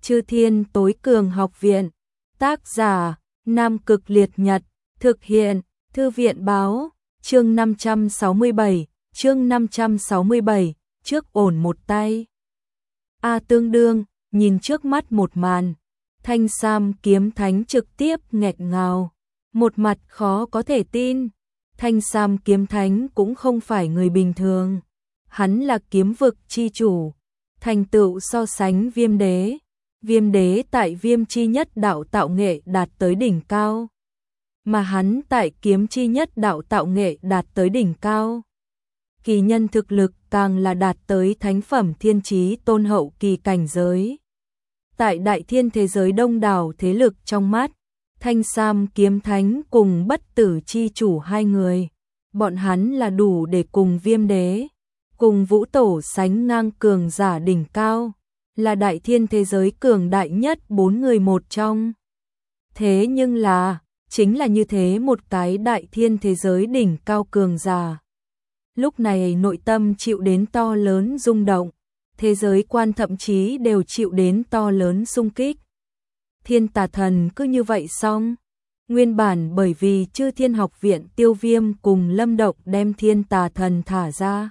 Chư Thiên Tối Cường Học Viện. Tác giả: Nam Cực Liệt Nhật. Thực hiện: Thư viện báo. Chương 567, chương 567, trước ổn một tay. Tương Đương nhìn trước mắt một màn, Thanh Sam kiếm thánh trực tiếp nghẹt ngào, một mặt khó có thể tin. Thanh Sam kiếm thánh cũng không phải người bình thường, hắn là kiếm vực chi chủ, thành tựu so sánh Viêm Đế. Viêm Đế tại Viêm chi nhất đạo tạo nghệ đạt tới đỉnh cao, mà hắn tại kiếm chi nhất đạo tạo nghệ đạt tới đỉnh cao. Kỳ nhân thực lực càng là đạt tới thánh phẩm thiên chí tôn hậu kỳ cảnh giới. Tại đại thiên thế giới đông đảo thế lực trong mắt, Thanh Sam kiếm thánh cùng Bất Tử chi chủ hai người, bọn hắn là đủ để cùng Viêm Đế, cùng Vũ Tổ sánh ngang cường giả đỉnh cao, là đại thiên thế giới cường đại nhất 4 người một trong. Thế nhưng là, chính là như thế một cái đại thiên thế giới đỉnh cao cường giả, lúc này nội tâm chịu đến to lớn rung động, thế giới quan thậm chí đều chịu đến to lớn xung kích. Thiên Tà Thần cứ như vậy xong. Nguyên bản bởi vì Chư Thiên Học Viện Tiêu Viêm cùng Lâm Động đem Thiên Tà Thần thả ra,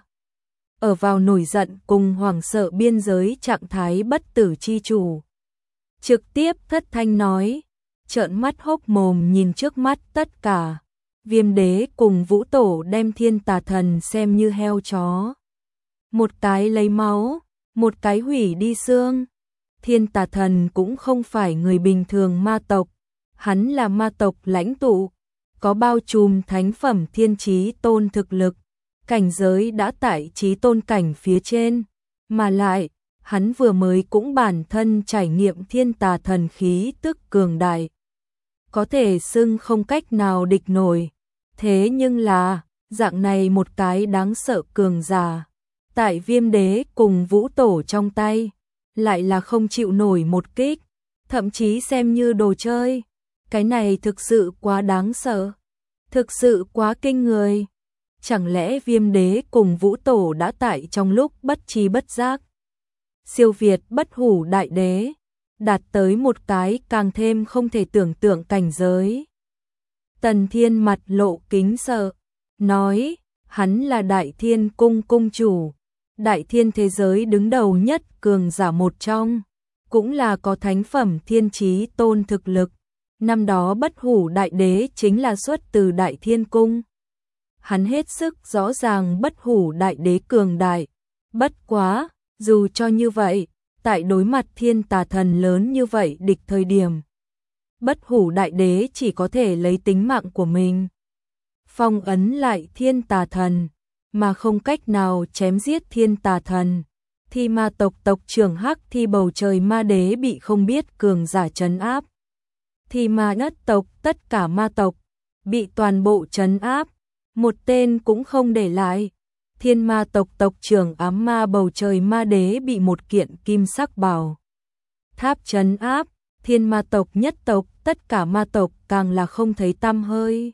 ở vào nổi giận cùng hoảng sợ biên giới trạng thái Bất Tử chi chủ, trực tiếp thất thanh nói, trợn mắt hốc mồm nhìn trước mắt tất cả. Viêm Đế cùng Vũ Tổ đem Thiên Tà Thần xem như heo chó, một cái lấy máu, một cái hủy đi xương. Thiên Tà Thần cũng không phải người bình thường ma tộc, hắn là ma tộc lãnh tụ, có bao trùm thánh phẩm thiên chí tôn thực lực, cảnh giới đã tại chí tôn cảnh phía trên, mà lại, hắn vừa mới cũng bản thân trải nghiệm Thiên Tà Thần khí tức cường đại, có thể xưng không cách nào địch nổi. Thế nhưng là, dạng này một cái đáng sợ cường giả, tại Viêm Đế cùng Vũ Tổ trong tay, lại là không chịu nổi một kích, thậm chí xem như đồ chơi. Cái này thực sự quá đáng sợ, thực sự quá kinh người. Chẳng lẽ Viêm Đế cùng Vũ Tổ đã tại trong lúc bất tri bất giác siêu việt Bất Hủ Đại Đế, đạt tới một cái càng thêm không thể tưởng tượng cảnh giới. Tần Thiên mặt lộ kính sợ, nói, hắn là Đại Thiên Cung cung chủ, Đại Thiên thế giới đứng đầu nhất cường giả một trong, cũng là có thánh phẩm thiên chí tôn thực lực. Năm đó Bất Hủ Đại Đế chính là xuất từ Đại Thiên Cung. Hắn hết sức rõ ràng Bất Hủ Đại Đế cường đại, bất quá, dù cho như vậy, tại đối mặt Thiên Tà Thần lớn như vậy địch thời điểm, Bất Hủ Đại Đế chỉ có thể lấy tính mạng của mình phong ấn lại Thiên Tà Thần, mà không cách nào chém giết Thiên Tà Thần. Thì ma tộc tộc trưởng Hắc Thi Bầu Trời Ma Đế bị không biết cường giả trấn áp. Thì ma nhất tộc tất cả ma tộc bị toàn bộ trấn áp, một tên cũng không để lại. Thiên ma tộc tộc trưởng Ám Ma Bầu Trời Ma Đế bị một kiện kim sắc bảo tháp trấn áp, thiên ma tộc nhất tộc tất cả ma tộc càng là không thấy tăm hơi.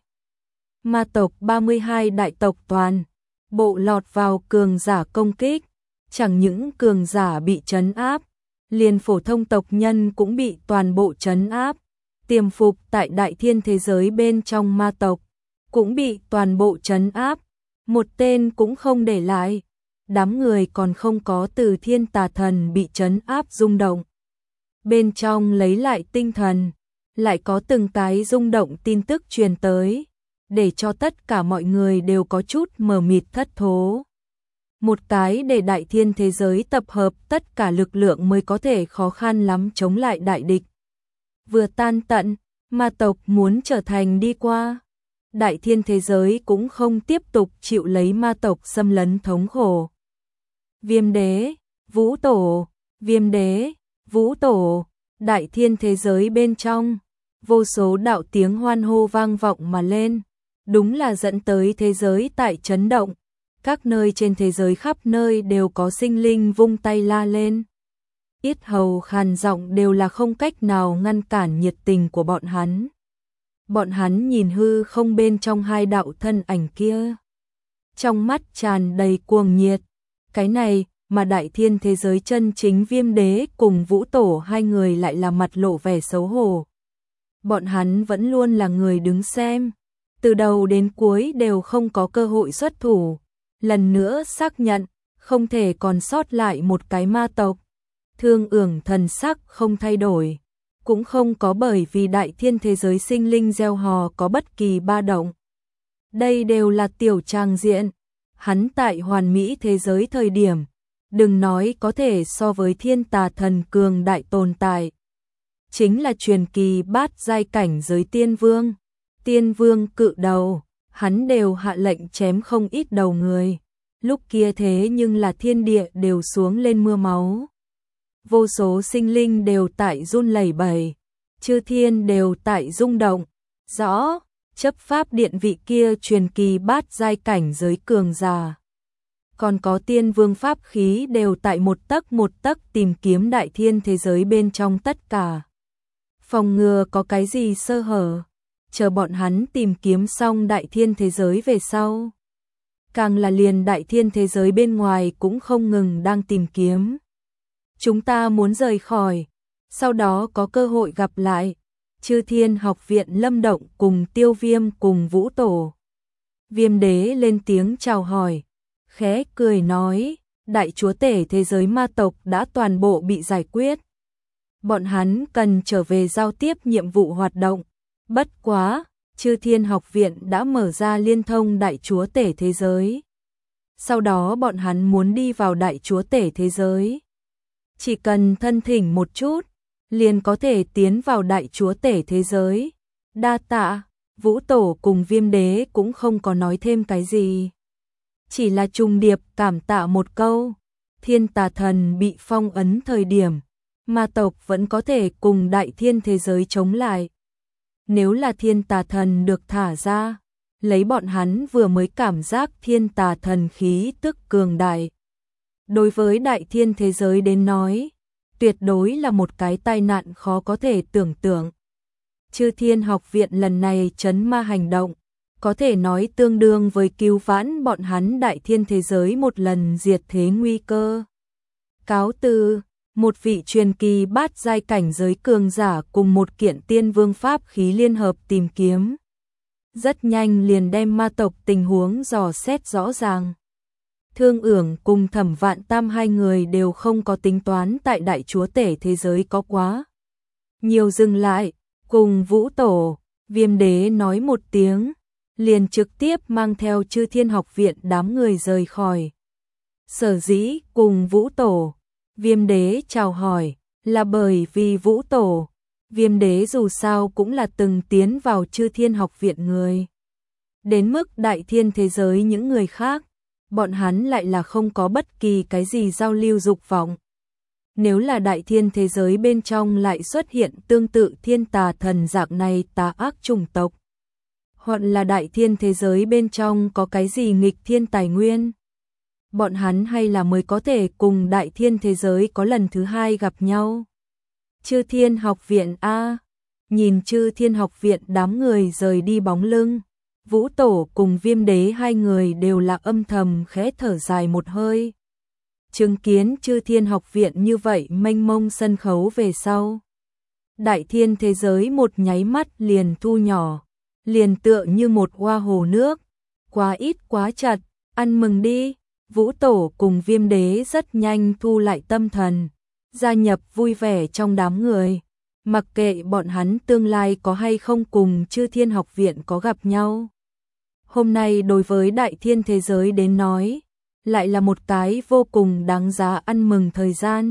Ma tộc 32 đại tộc toàn bộ lọt vào cường giả công kích, chẳng những cường giả bị trấn áp, liền phổ thông tộc nhân cũng bị toàn bộ trấn áp. Tiềm phục tại đại thiên thế giới bên trong ma tộc cũng bị toàn bộ trấn áp, một tên cũng không để lại. Đám người còn không có từ Thiên Tà Thần bị trấn áp rung động, bên trong lấy lại tinh thần, lại có từng cái rung động tin tức truyền tới, để cho tất cả mọi người đều có chút mờ mịt thất thố. Một cái để đại thiên thế giới tập hợp tất cả lực lượng mới có thể khó khăn lắm chống lại đại địch. Vừa tan tận, ma tộc muốn trở thành đi qua. Đại thiên thế giới cũng không tiếp tục chịu lấy ma tộc xâm lấn thống khổ. Viêm Đế, Vũ Tổ, Viêm Đế, Vũ Tổ, đại thiên thế giới bên trong, vô số đạo tiếng hoan hô vang vọng mà lên, đúng là dẫn tới thế giới tại chấn động. Các nơi trên thế giới khắp nơi đều có sinh linh vung tay la lên. Yết hầu khàn giọng đều là không cách nào ngăn cản nhiệt tình của bọn hắn. Bọn hắn nhìn hư không bên trong hai đạo thân ảnh kia, trong mắt tràn đầy cuồng nhiệt. Cái này, mà đại thiên thế giới chân chính Viêm Đế cùng Vũ Tổ hai người lại là mặt lộ vẻ xấu hổ. Bọn hắn vẫn luôn là người đứng xem, từ đầu đến cuối đều không có cơ hội xuất thủ, lần nữa xác nhận, không thể còn sót lại một cái ma tộc. Thương Ưởng thần sắc không thay đổi, cũng không có bởi vì đại thiên thế giới sinh linh gieo hò có bất kỳ ba động. Đây đều là tiểu trang diện, hắn tại hoàn mỹ thế giới thời điểm, đừng nói có thể so với Thiên Tà Thần cường đại tồn tại. Chính là truyền kỳ bát giai cảnh giới tiên vương cự đầu, hắn đều hạ lệnh chém không ít đầu người. Lúc kia thế nhưng là thiên địa đều xuống lên mưa máu. Vô số sinh linh đều tại run lẩy bẩy, chư thiên đều tại rung động. Rõ, chấp pháp điện vị kia truyền kỳ bát giai cảnh giới cường giả. Còn có tiên vương pháp khí đều tại một tấc tìm kiếm đại thiên thế giới bên trong tất cả. Phòng ngừa có cái gì sơ hở, chờ bọn hắn tìm kiếm xong đại thiên thế giới về sau. Càng là liền đại thiên thế giới bên ngoài cũng không ngừng đang tìm kiếm. Chúng ta muốn rời khỏi, sau đó có cơ hội gặp lại. Chư Thiên Học viện Lâm Động cùng Tiêu Viêm cùng Vũ Tổ. Viêm Đế lên tiếng chào hỏi, khẽ cười nói, đại chúa tể thế giới ma tộc đã toàn bộ bị giải quyết. Bọn hắn cần trở về giao tiếp nhiệm vụ hoạt động. Bất quá, Chư Thiên Học viện đã mở ra liên thông đại chúa tể thế giới. Sau đó bọn hắn muốn đi vào đại chúa tể thế giới. Chỉ cần thân thỉnh một chút, liền có thể tiến vào đại chúa tể thế giới. Đa tạ, Vũ Tổ cùng Viêm Đế cũng không có nói thêm cái gì. Chỉ là trùng điệp cảm tạ một câu. Thiên Tà Thần bị phong ấn thời điểm, ma tộc vẫn có thể cùng đại thiên thế giới chống lại. Nếu là Thiên Tà Thần được thả ra, lấy bọn hắn vừa mới cảm giác Thiên Tà Thần khí tức cường đại. Đối với đại thiên thế giới đến nói, tuyệt đối là một cái tai nạn khó có thể tưởng tượng. Chư Thiên Học viện lần này trấn ma hành động, có thể nói tương đương với cứu vãn bọn hắn đại thiên thế giới một lần diệt thế nguy cơ. Cáo từ, một vị truyền kỳ bát giai cảnh giới cường giả cùng một kiện tiên vương pháp khí liên hợp tìm kiếm. Rất nhanh liền đem ma tộc tình huống dò xét rõ ràng. Thương Ưởng cùng Thẩm Vạn Tam hai người đều không có tính toán tại đại chúa tể thế giới có quá nhiều dừng lại, cùng Vũ Tổ, Viêm Đế nói một tiếng, liền trực tiếp mang theo Chư Thiên Học viện đám người rời khỏi. Sở dĩ cùng Vũ Tổ, Viêm Đế chào hỏi, là bởi vì Vũ Tổ, Viêm Đế dù sao cũng là từng tiến vào Chư Thiên Học viện người. Đến mức đại thiên thế giới những người khác, bọn hắn lại là không có bất kỳ cái gì giao lưu dục vọng. Nếu là đại thiên thế giới bên trong lại xuất hiện tương tự Thiên Tà Thần dạng này tà ác chủng tộc, hoặc là đại thiên thế giới bên trong có cái gì nghịch thiên tài nguyên, bọn hắn hay là mới có thể cùng đại thiên thế giới có lần thứ hai gặp nhau. Chư Thiên Học viện a, nhìn Chư Thiên Học viện đám người rời đi bóng lưng, Vũ Tổ cùng Viêm Đế hai người đều là âm thầm khẽ thở dài một hơi. Chứng kiến Chư Thiên Học viện như vậy mênh mông sân khấu về sau, đại thiên thế giới một nháy mắt liền thu nhỏ, liền tựa như một hoa hồ nước, quá ít quá chặt, ăn mừng đi. Vũ Tổ cùng Viêm Đế rất nhanh thu lại tâm thần, gia nhập vui vẻ trong đám người, mặc kệ bọn hắn tương lai có hay không cùng Chư Thiên Học viện có gặp nhau. Hôm nay đối với đại thiên thế giới đến nói, lại là một cái vô cùng đáng giá ăn mừng thời gian.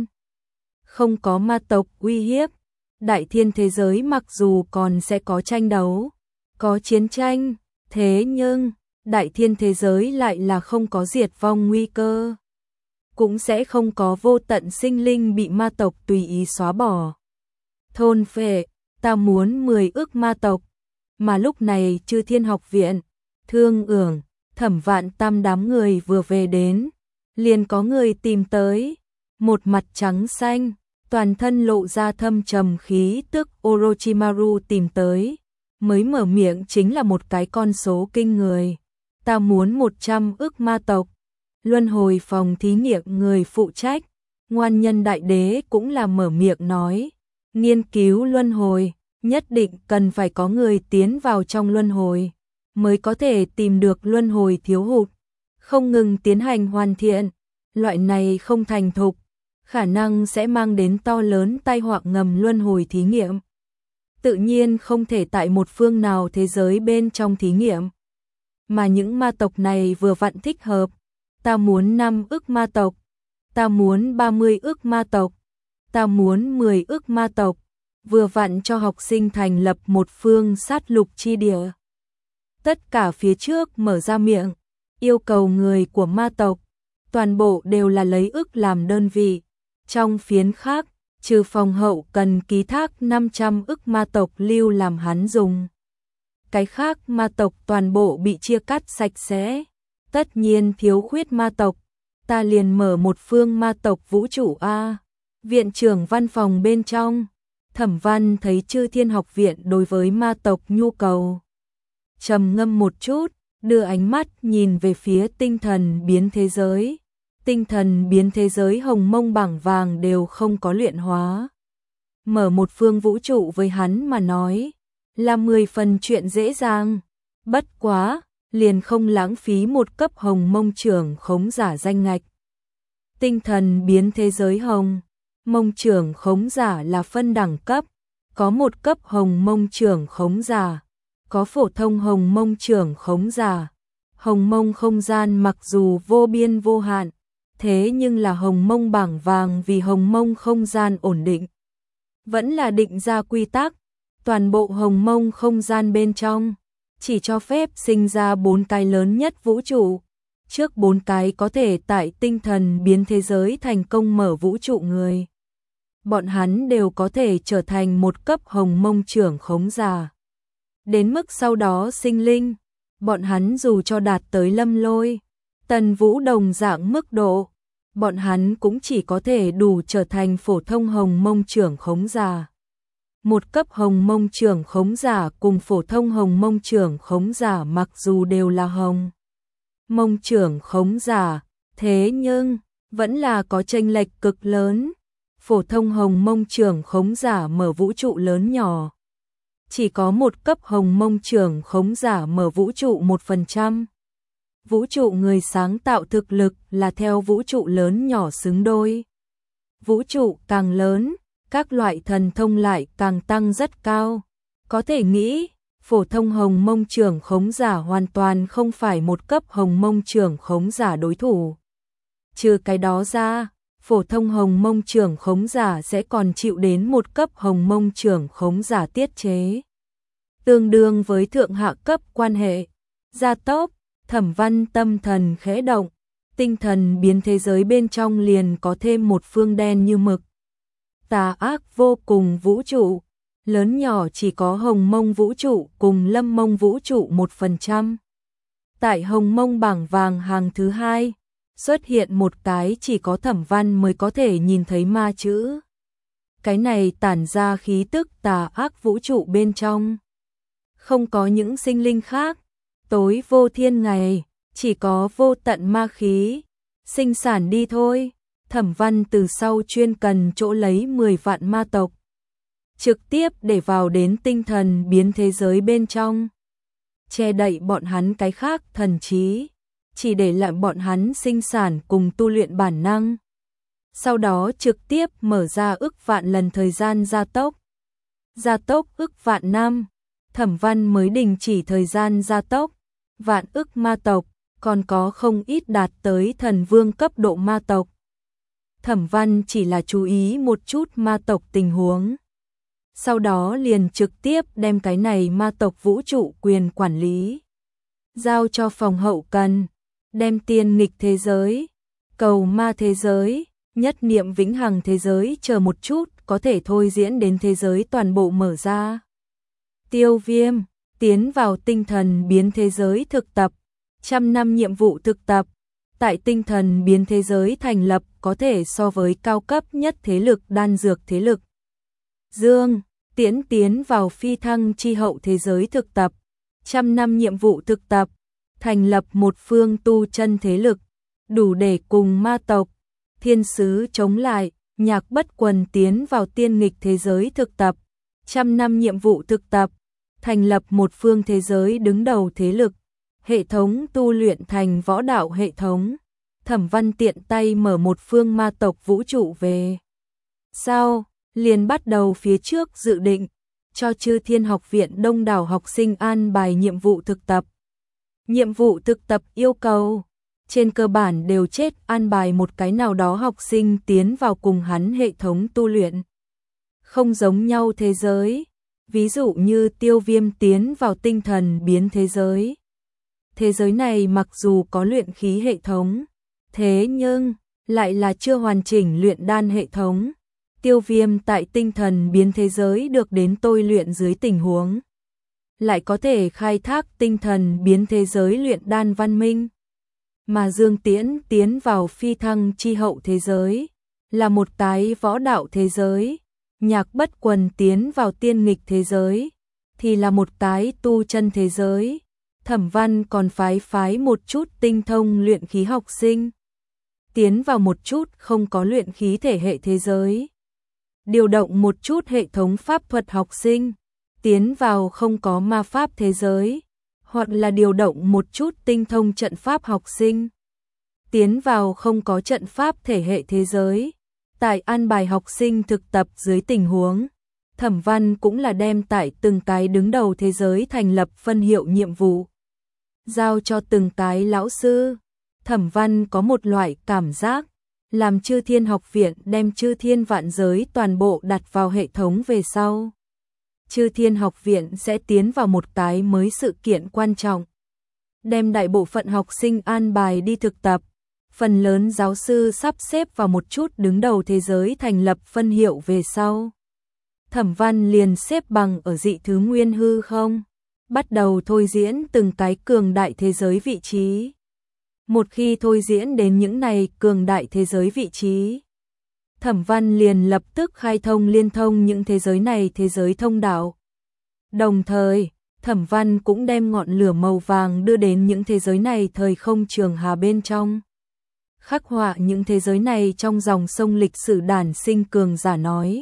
Không có ma tộc uy hiếp, đại thiên thế giới mặc dù còn sẽ có tranh đấu, có chiến tranh, thế nhưng đại thiên thế giới lại là không có diệt vong nguy cơ. Cũng sẽ không có vô tận sinh linh bị ma tộc tùy ý xóa bỏ. Thôn phệ, ta muốn 10 ức ma tộc. Mà lúc này Chư Thiên Học viện, Thương Ưởng, Thẩm Vạn Tam đám người vừa về đến, liền có người tìm tới. Một mặt trắng xanh, toàn thân lộ ra thâm trầm khí tức Orochimaru tìm tới. Mới mở miệng chính là một cái con số kinh người. Ta muốn 100 ức ma tộc. luân hồi phòng thí nghiệm người phụ trách, Ngoan Nhân Đại Đế cũng là mở miệng nói, nghiên cứu luân hồi, nhất định cần phải có người tiến vào trong luân hồi, mới có thể tìm được luân hồi thiếu hụt, không ngừng tiến hành hoàn thiện, loại này không thành thục, khả năng sẽ mang đến to lớn tai họa ngầm luân hồi thí nghiệm. Tự nhiên không thể tại một phương nào thế giới bên trong thí nghiệm, mà những ma tộc này vừa vặn thích hợp, ta muốn 5 ức ma tộc, ta muốn 30 ức ma tộc, ta muốn 10 ức ma tộc, vừa vặn cho học sinh thành lập một phương sát lục chi địa. Tất cả phía trước mở ra miệng, yêu cầu người của ma tộc, toàn bộ đều là lấy ức làm đơn vị. Trong phiến khác, trừ phòng hậu cần ký thác 500 ức ma tộc lưu làm hắn dùng. Cái khác ma tộc toàn bộ bị chia cắt sạch sẽ. Tất nhiên thiếu khuyết ma tộc, ta liền mở một phương ma tộc vũ trụ A. Viện trưởng văn phòng bên trong, Thẩm Văn thấy Chư Thiên Học Viện đối với ma tộc nhu cầu. Trầm ngâm một chút, đưa ánh mắt nhìn về phía tinh thần biến thế giới. Tinh thần biến thế giới hồng mông bảng vàng đều không có luyện hóa. Mở một phương vũ trụ với hắn mà nói, là 10 phần chuyện dễ dàng. Bất quá, liền không lãng phí một cấp hồng mông trưởng khống giả danh ngạch. Tinh thần biến thế giới hồng mông trưởng khống giả là phân đẳng cấp, có một cấp hồng mông trưởng khống giả, có phổ thông hồng mông trưởng khống giả. Hồng mông không gian mặc dù vô biên vô hạn, thế nhưng là hồng mông bảng vàng vì hồng mông không gian ổn định. Vẫn là định ra quy tắc, toàn bộ hồng mông không gian bên trong, chỉ cho phép sinh ra 4 cái lớn nhất vũ trụ. Trước 4 cái có thể tại tinh thần biến thế giới thành công mở vũ trụ người. Bọn hắn đều có thể trở thành một cấp hồng mông trưởng khống giả. Đến mức sau đó sinh linh, bọn hắn dù cho đạt tới lâm lôi, tần vũ đồng dạng mức độ, bọn hắn cũng chỉ có thể đủ trở thành phổ thông hồng mông trưởng khống giả. Một cấp hồng mông trưởng khống giả cùng phổ thông hồng mông trưởng khống giả mặc dù đều là hồng mông trưởng khống giả, thế nhưng vẫn là có chênh lệch cực lớn. Phổ thông hồng mông trưởng khống giả mở vũ trụ lớn nhỏ, chỉ có một cấp hồng mông trưởng khống giả mở vũ trụ 1%. Vũ trụ người sáng tạo thực lực là theo vũ trụ lớn nhỏ xứng đôi. Vũ trụ càng lớn, các loại thần thông lại càng tăng rất cao. Có thể nghĩ, phổ thông hồng mông trưởng khống giả hoàn toàn không phải một cấp hồng mông trưởng khống giả đối thủ. Trừ cái đó ra, phổ thông hồng mông trưởng khống giả sẽ còn chịu đến một cấp hồng mông trưởng khống giả tiết chế. Tương đương với thượng hạ cấp quan hệ. Gia tốc, Thẩm Văn tâm thần khẽ động, tinh thần biến thế giới bên trong liền có thêm một phương đen như mực. Tà ác vô cùng vũ trụ, lớn nhỏ chỉ có hồng mông vũ trụ cùng lâm mông vũ trụ 1%. Tại hồng mông bảng vàng hàng thứ 2, xuất hiện một cái chỉ có Thẩm Văn mới có thể nhìn thấy ma chữ. Cái này tản ra khí tức tà ác vũ trụ bên trong. Không có những sinh linh khác, tối vô thiên ngày, chỉ có vô tận ma khí. Sinh sản đi thôi. Thẩm Văn từ sau chuyên cần chỗ lấy 10 vạn ma tộc, trực tiếp để vào đến tinh thần biến thế giới bên trong, che đậy bọn hắn cái khác thần trí, chỉ để lại bọn hắn sinh sản cùng tu luyện bản năng. Sau đó trực tiếp mở ra ức vạn lần thời gian gia tốc ức vạn năm. Thẩm Văn mới đình chỉ thời gian gia tốc, vạn ức ma tộc, còn có không ít đạt tới thần vương cấp độ ma tộc. Thẩm Văn chỉ là chú ý một chút ma tộc tình huống. Sau đó liền trực tiếp đem cái này ma tộc vũ trụ quyền quản lý giao cho phòng hậu cần, đem tiên nghịch thế giới, cầu ma thế giới, nhất niệm vĩnh hằng thế giới chờ một chút có thể thôi diễn đến thế giới toàn bộ mở ra. Tiêu Viêm tiến vào tinh thần biến thế giới thực tập, 100 năm nhiệm vụ thực tập. Tại tinh thần biến thế giới thành lập có thể so với cao cấp nhất thế lực đan dược thế lực. Dương tiến vào phi thăng chi hậu thế giới thực tập, 100 năm nhiệm vụ thực tập, thành lập một phương tu chân thế lực. đủ để cùng ma tộc, thiên sứ chống lại. Nhạc Bất Quần tiến vào tiên nghịch thế giới thực tập, 100 năm nhiệm vụ thực tập, thành lập một phương thế giới đứng đầu thế lực, hệ thống tu luyện thành võ đạo hệ thống. Thẩm Văn tiện tay mở một phương ma tộc vũ trụ về. Sau, liền bắt đầu phía trước dự định, cho Chư Thiên Học viện đông đảo học sinh an bài nhiệm vụ thực tập. Nhiệm vụ thực tập yêu cầu, trên cơ bản đều chết an bài một cái nào đó học sinh tiến vào cùng hắn hệ thống tu luyện. Không giống nhau thế giới, ví dụ như Tiêu Viêm tiến vào tinh thần biến thế giới. Thế giới này mặc dù có luyện khí hệ thống, thế nhưng lại là chưa hoàn chỉnh luyện đan hệ thống. Tiêu Viêm tại tinh thần biến thế giới được đến tôi luyện dưới tình huống, lại có thể khai thác tinh thần biến thế giới luyện đan văn minh. Mà Dương Tiễn tiến vào phi thăng chi hậu thế giới, là một cái võ đạo thế giới. Nhạc Bất Quần tiến vào tiên nghịch thế giới, thì là một cái tu chân thế giới. Thẩm Văn còn phái một chút tinh thông luyện khí học sinh, tiến vào một chút không có luyện khí thể hệ thế giới. Điều động một chút hệ thống pháp thuật học sinh, tiến vào không có ma pháp thế giới, hoặc là điều động một chút tinh thông trận pháp học sinh, tiến vào không có trận pháp thể hệ thế giới. Tại an bài học sinh thực tập dưới tình huống, Thẩm Văn cũng là đem tại từng cái đứng đầu thế giới thành lập phân hiệu nhiệm vụ, giao cho từng cái lão sư. Thẩm Văn có một loại cảm giác, làm Chư Thiên Học viện đem Chư Thiên vạn giới toàn bộ đặt vào hệ thống về sau, Chư Thiên Học viện sẽ tiến vào một cái mới sự kiện quan trọng, đem đại bộ phận học sinh an bài đi thực tập. Phần lớn giáo sư sắp xếp vào một chút đứng đầu thế giới thành lập phân hiệu về sau, Thẩm Văn liền xếp bằng ở dị thứ nguyên hư không, bắt đầu thôi diễn từng cái cường đại thế giới vị trí. Một khi thôi diễn đến những này cường đại thế giới vị trí, Thẩm Văn liền lập tức khai thông liên thông những thế giới này thế giới thông đạo. Đồng thời, Thẩm Văn cũng đem ngọn lửa màu vàng đưa đến những thế giới này thời không trường hà bên trong, khắc họa những thế giới này trong dòng sông lịch sử đản sinh cường giả nói.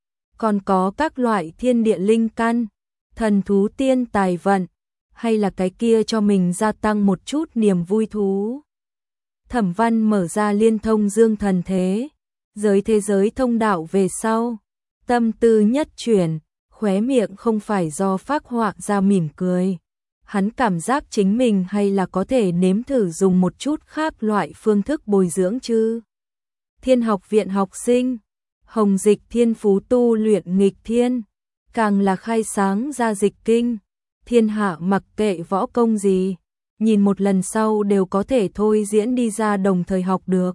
Còn có các loại thiên địa linh căn, thần thú tiên tài vận, hay là cái kia cho mình gia tăng một chút niềm vui thú. Thẩm Văn mở ra liên thông dương thần giới thế giới thông đạo về sau, tâm tư nhất chuyển, khóe miệng không phải do phác họa ra mỉm cười. Hắn cảm giác chính mình hay là có thể nếm thử dùng một chút khác loại phương thức bồi dưỡng Chư Thiên Học viện học sinh. Hồng Dịch thiên phú tu luyện nghịch thiên, càng là khai sáng ra dịch kinh. Thiên hạ mặc kệ võ công gì, nhìn một lần sau đều có thể thôi diễn đi ra đồng thời học được.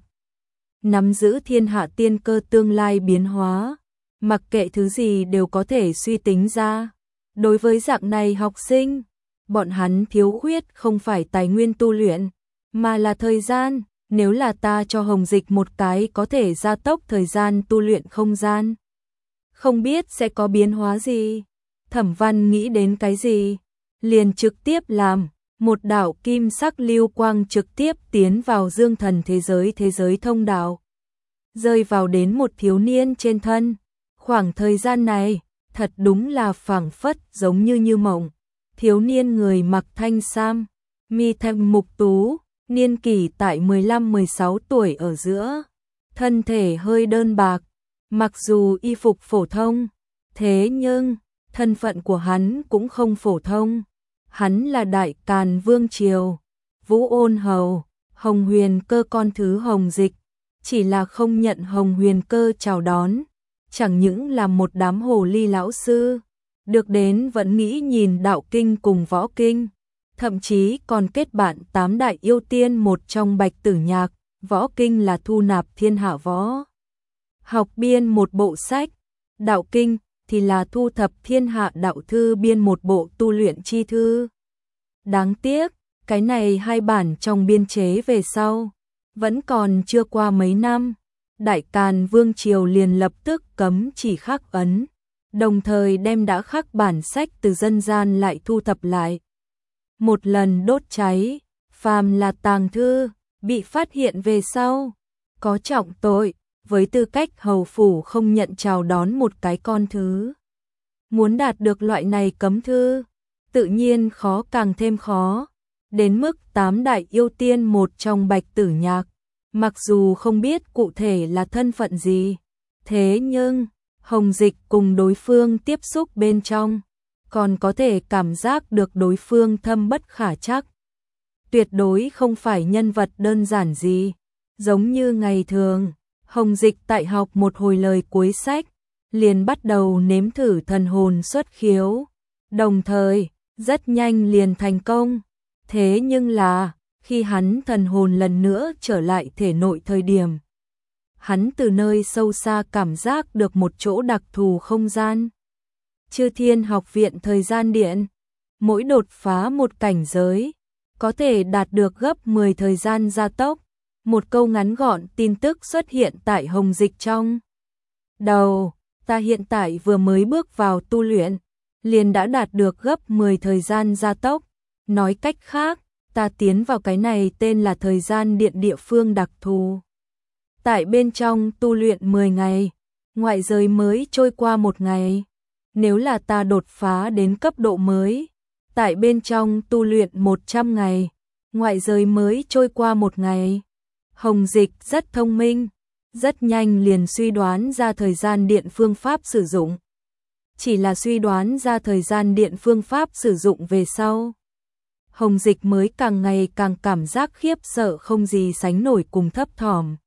Nắm giữ thiên hạ tiên cơ tương lai biến hóa, mặc kệ thứ gì đều có thể suy tính ra. Đối với dạng này học sinh, bọn hắn thiếu khuyết không phải tài nguyên tu luyện, mà là thời gian. Nếu là ta cho Hồng Dịch một cái có thể gia tốc thời gian tu luyện không gian, không biết sẽ có biến hóa gì. Thẩm Văn nghĩ đến cái gì, liền trực tiếp làm một đạo kim sắc lưu quang trực tiếp tiến vào dương thần thế giới thông đạo, rơi vào đến một thiếu niên trên thân. Khoảng thời gian này, thật đúng là phảng phất giống như mộng. Thiếu niên người mặc thanh sam, mi thanh mục tú, niên kỷ tại 15-16 tuổi ở giữa, thân thể hơi đơn bạc, mặc dù y phục phổ thông, thế nhưng thân phận của hắn cũng không phổ thông. Hắn là Đại Càn Vương Triều, Vũ Ôn Hầu, Hồng Huyền Cơ con thứ Hồng Dịch, chỉ là không nhận Hồng Huyền Cơ chào đón, chẳng những là một đám hồ ly lão sư, được đến vẫn nghĩ nhìn đạo kinh cùng võ kinh. Thậm chí còn kết bạn 8 đại yêu tiên một trong Bạch Tử Nhạc. Võ kinh là thu nạp thiên hạ võ học biên một bộ sách, đạo kinh thì là thu thập thiên hạ đạo thư biên một bộ tu luyện chi thư. Đáng tiếc, cái này hai bản trong biên chế về sau, vẫn còn chưa qua mấy năm, Đại Càn Vương Triều liền lập tức cấm chỉ khắc ấn, đồng thời đem đã khắc bản sách từ dân gian lại thu thập lại. Một lần đốt cháy, phàm là tàng thư, bị phát hiện về sau, có trọng tội, với tư cách hầu phủ không nhận chào đón một cái con thứ. Muốn đạt được loại này cấm thư, tự nhiên khó càng thêm khó, đến mức 8 đại yêu tiên một trong Bạch Tử Nhạc, mặc dù không biết cụ thể là thân phận gì, thế nhưng Hồng Dịch cùng đối phương tiếp xúc bên trong, còn có thể cảm giác được đối phương thâm bất khả trắc. Tuyệt đối không phải nhân vật đơn giản gì, giống như ngày thường, Hồng Dịch tại học một hồi lời cuối sách, liền bắt đầu nếm thử thần hồn xuất khiếu, đồng thời, rất nhanh liền thành công. Thế nhưng là, khi hắn thần hồn lần nữa trở lại thể nội thời điểm, hắn từ nơi sâu xa cảm giác được một chỗ đặc thù không gian. Chư Thiên Học Viện Thời Gian Điện, mỗi đột phá một cảnh giới, có thể đạt được gấp 10 thời gian gia tốc. Một câu ngắn gọn tin tức xuất hiện tại Hồng Dịch trong đầu, ta hiện tại vừa mới bước vào tu luyện, liền đã đạt được gấp 10 thời gian gia tốc. Nói cách khác, ta tiến vào cái này tên là thời gian điện địa phương đặc thù. Tại bên trong tu luyện 10 ngày, ngoại giới mới trôi qua 1 ngày. Nếu là ta đột phá đến cấp độ mới, tại bên trong tu luyện 100 ngày, ngoại giới mới trôi qua 1 ngày. Hồng Dịch rất thông minh, rất nhanh liền suy đoán ra thời gian điện phương pháp sử dụng. Chỉ là suy đoán ra thời gian điện phương pháp sử dụng về sau, Hồng Dịch mới càng ngày càng cảm giác khiếp sợ không gì sánh nổi cùng thấp thỏm.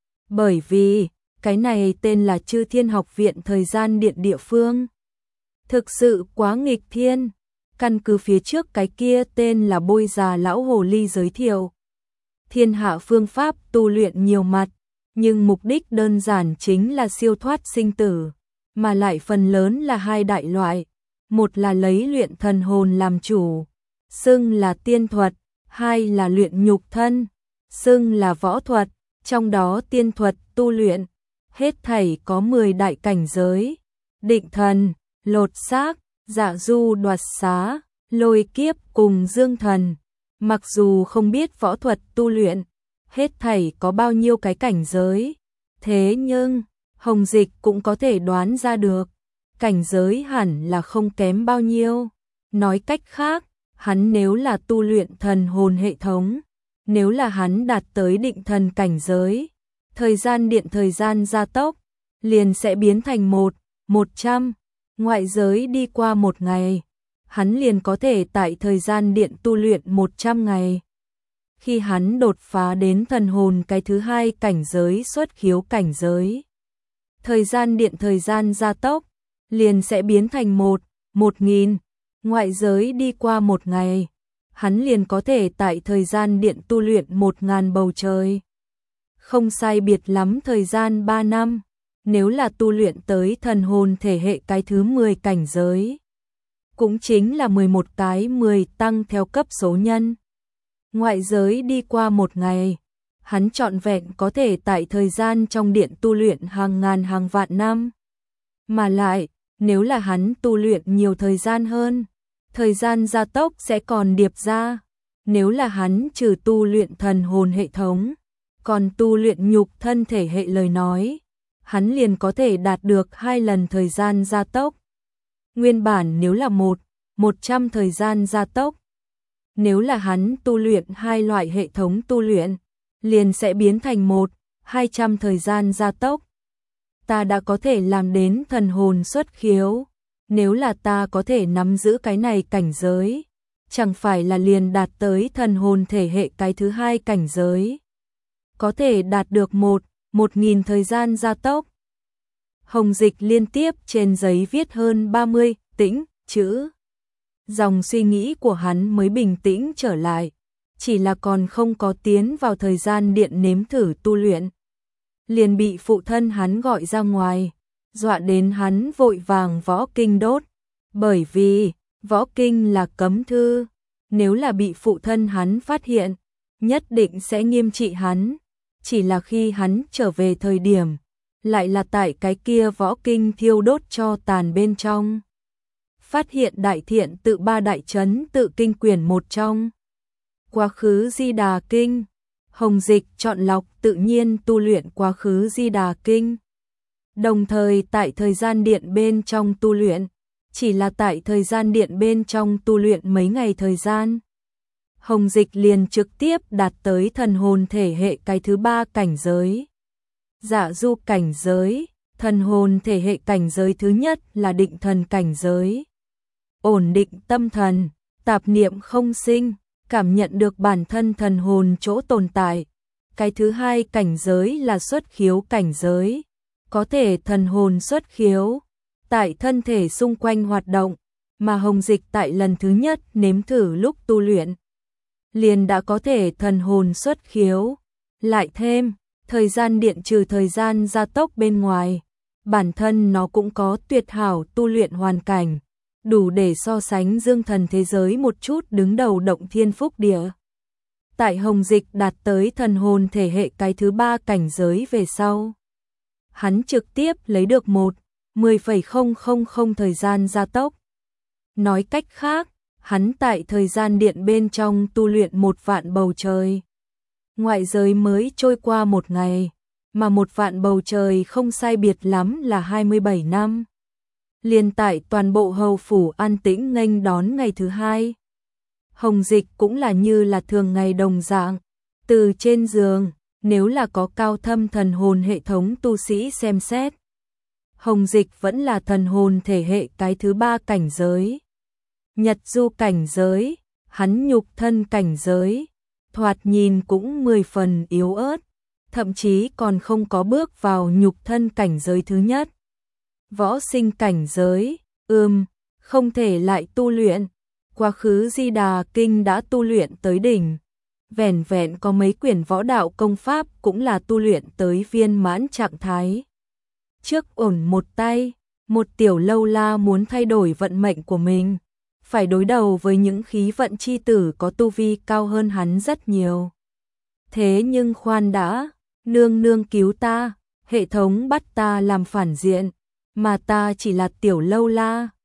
Bởi vì, cái này tên là Chư Thiên Học Viện Thời Gian Điện địa phương. Thực sự quá nghịch thiên, căn cứ phía trước cái kia tên là Bôi Già Lão Hồ Ly giới thiệu. Thiên hạ phương pháp tu luyện nhiều mặt, nhưng mục đích đơn giản chính là siêu thoát sinh tử, mà lại phần lớn là hai đại loại. Một là lấy luyện thần hồn làm chủ, xưng là tiên thuật, hai là luyện nhục thân, xưng là võ thuật, trong đó tiên thuật tu luyện, hết thảy có 10 đại cảnh giới, định thần, lột xác, dạ du đoạt xá, lôi kiếp cùng dương thần. Mặc dù không biết võ thuật tu luyện, hết thảy có bao nhiêu cái cảnh giới, thế nhưng, Hồng Dịch cũng có thể đoán ra được, cảnh giới hẳn là không kém bao nhiêu. Nói cách khác, hắn nếu là tu luyện thần hồn hệ thống, nếu là hắn đạt tới định thần cảnh giới, thời gian điện thời gian gia tốc, liền sẽ biến thành 100, ngoại giới đi qua 1 ngày, hắn liền có thể tại thời gian điện tu luyện 100 ngày. Khi hắn đột phá đến thần hồn cái thứ 2 cảnh giới xuất khiếu cảnh giới, thời gian điện thời gian gia tốc, liền sẽ biến thành 1000, ngoại giới đi qua 1 ngày, hắn liền có thể tại thời gian điện tu luyện 1000 bầu trời. Không sai biệt lắm thời gian 3 năm, nếu là tu luyện tới thần hồn thể hệ cái thứ 10 cảnh giới, cũng chính là 11 cái 10 tăng theo cấp số nhân. Ngoại giới đi qua 1 ngày, hắn trọn vẹn có thể tại thời gian trong điện tu luyện hàng ngàn hàng vạn năm. Mà lại, nếu là hắn tu luyện nhiều thời gian hơn, thời gian gia tốc sẽ còn điệp ra. Nếu là hắn trừ tu luyện thần hồn hệ thống, còn tu luyện nhục thân thể hệ lời nói, hắn liền có thể đạt được 2 lần thời gian gia tốc. Nguyên bản nếu là 100 thời gian gia tốc, nếu là hắn tu luyện 2 loại hệ thống tu luyện, liền sẽ biến thành 200 thời gian gia tốc. Ta đã có thể làm đến thần hồn xuất khiếu, nếu là ta có thể nắm giữ cái này cảnh giới, chẳng phải là liền đạt tới thần hồn thể hệ cái thứ 2 cảnh giới. Có thể đạt được 1000 thời gian gia tốc. Hồng Dịch liên tiếp trên giấy viết hơn 30 tĩnh chữ. Dòng suy nghĩ của hắn mới bình tĩnh trở lại, chỉ là còn không có tiến vào thời gian điện nếm thử tu luyện. Liền bị phụ thân hắn gọi ra ngoài, dọa đến hắn vội vàng võ kinh đốt, bởi vì võ kinh là cấm thư, nếu là bị phụ thân hắn phát hiện, nhất định sẽ nghiêm trị hắn. Chỉ là khi hắn trở về thời điểm, lại là tại cái kia võ kinh thiêu đốt cho tàn bên trong. Phát hiện đại thiện tự 3 đại chấn tự kinh quyển 1 trong. Quá khứ Di Đà Kinh, Hồng Dịch chọn lọc tự nhiên tu luyện quá khứ Di Đà Kinh. Đồng thời tại thời gian điện bên trong tu luyện, chỉ là tại thời gian điện bên trong tu luyện mấy ngày thời gian, Hồng Dịch liền trực tiếp đạt tới thần hồn thể hệ cái thứ 3 cảnh giới. Dạ du cảnh giới, thần hồn thể hệ cảnh giới thứ nhất là định thần cảnh giới. Ổn định tâm thần, tạp niệm không sinh, cảm nhận được bản thân thần hồn chỗ tồn tại. Cái thứ 2 cảnh giới là xuất khiếu cảnh giới, có thể thần hồn xuất khiếu tại thân thể xung quanh hoạt động, mà Hồng Dịch tại lần thứ nhất nếm thử lúc tu luyện liền đã có thể thần hồn xuất khiếu. Lại thêm, thời gian điện trừ thời gian gia tốc bên ngoài, bản thân nó cũng có tuyệt hảo tu luyện hoàn cảnh, đủ để so sánh dương thần thế giới một chút đứng đầu động thiên phúc địa. Tại Hồng Dịch đạt tới thần hồn thể hệ cái thứ 3 cảnh giới về sau, hắn trực tiếp lấy được 10,000 thời gian gia tốc. Nói cách khác, hắn tại thời gian điện bên trong tu luyện 1 vạn bầu trời. Ngoại giới mới trôi qua 1 ngày, mà 1 vạn bầu trời không sai biệt lắm là 27 năm. Liên tại toàn bộ hầu phủ an tĩnh nghênh đón ngày thứ 2. Hồng Dịch cũng là như là thường ngày đồng dạng, từ trên giường, nếu là có cao thâm thần hồn hệ thống tu sĩ xem xét. Hồng Dịch vẫn là thần hồn thể hệ cái thứ 3 cảnh giới. Nhật du cảnh giới, hắn nhục thân cảnh giới, thoạt nhìn cũng 10 phần yếu ớt, thậm chí còn không có bước vào nhục thân cảnh giới thứ nhất. Võ sinh cảnh giới, không thể lại tu luyện, quá khứ Di Đà Kinh đã tu luyện tới đỉnh, vẻn vẹn có mấy quyển võ đạo công pháp cũng là tu luyện tới viên mãn trạng thái. Trước ổn một tay, một tiểu lâu la muốn thay đổi vận mệnh của mình, phải đối đầu với những khí vận chi tử có tu vi cao hơn hắn rất nhiều. Thế nhưng khoan đã, nương nương cứu ta, hệ thống bắt ta làm phản diện, mà ta chỉ là tiểu lâu la,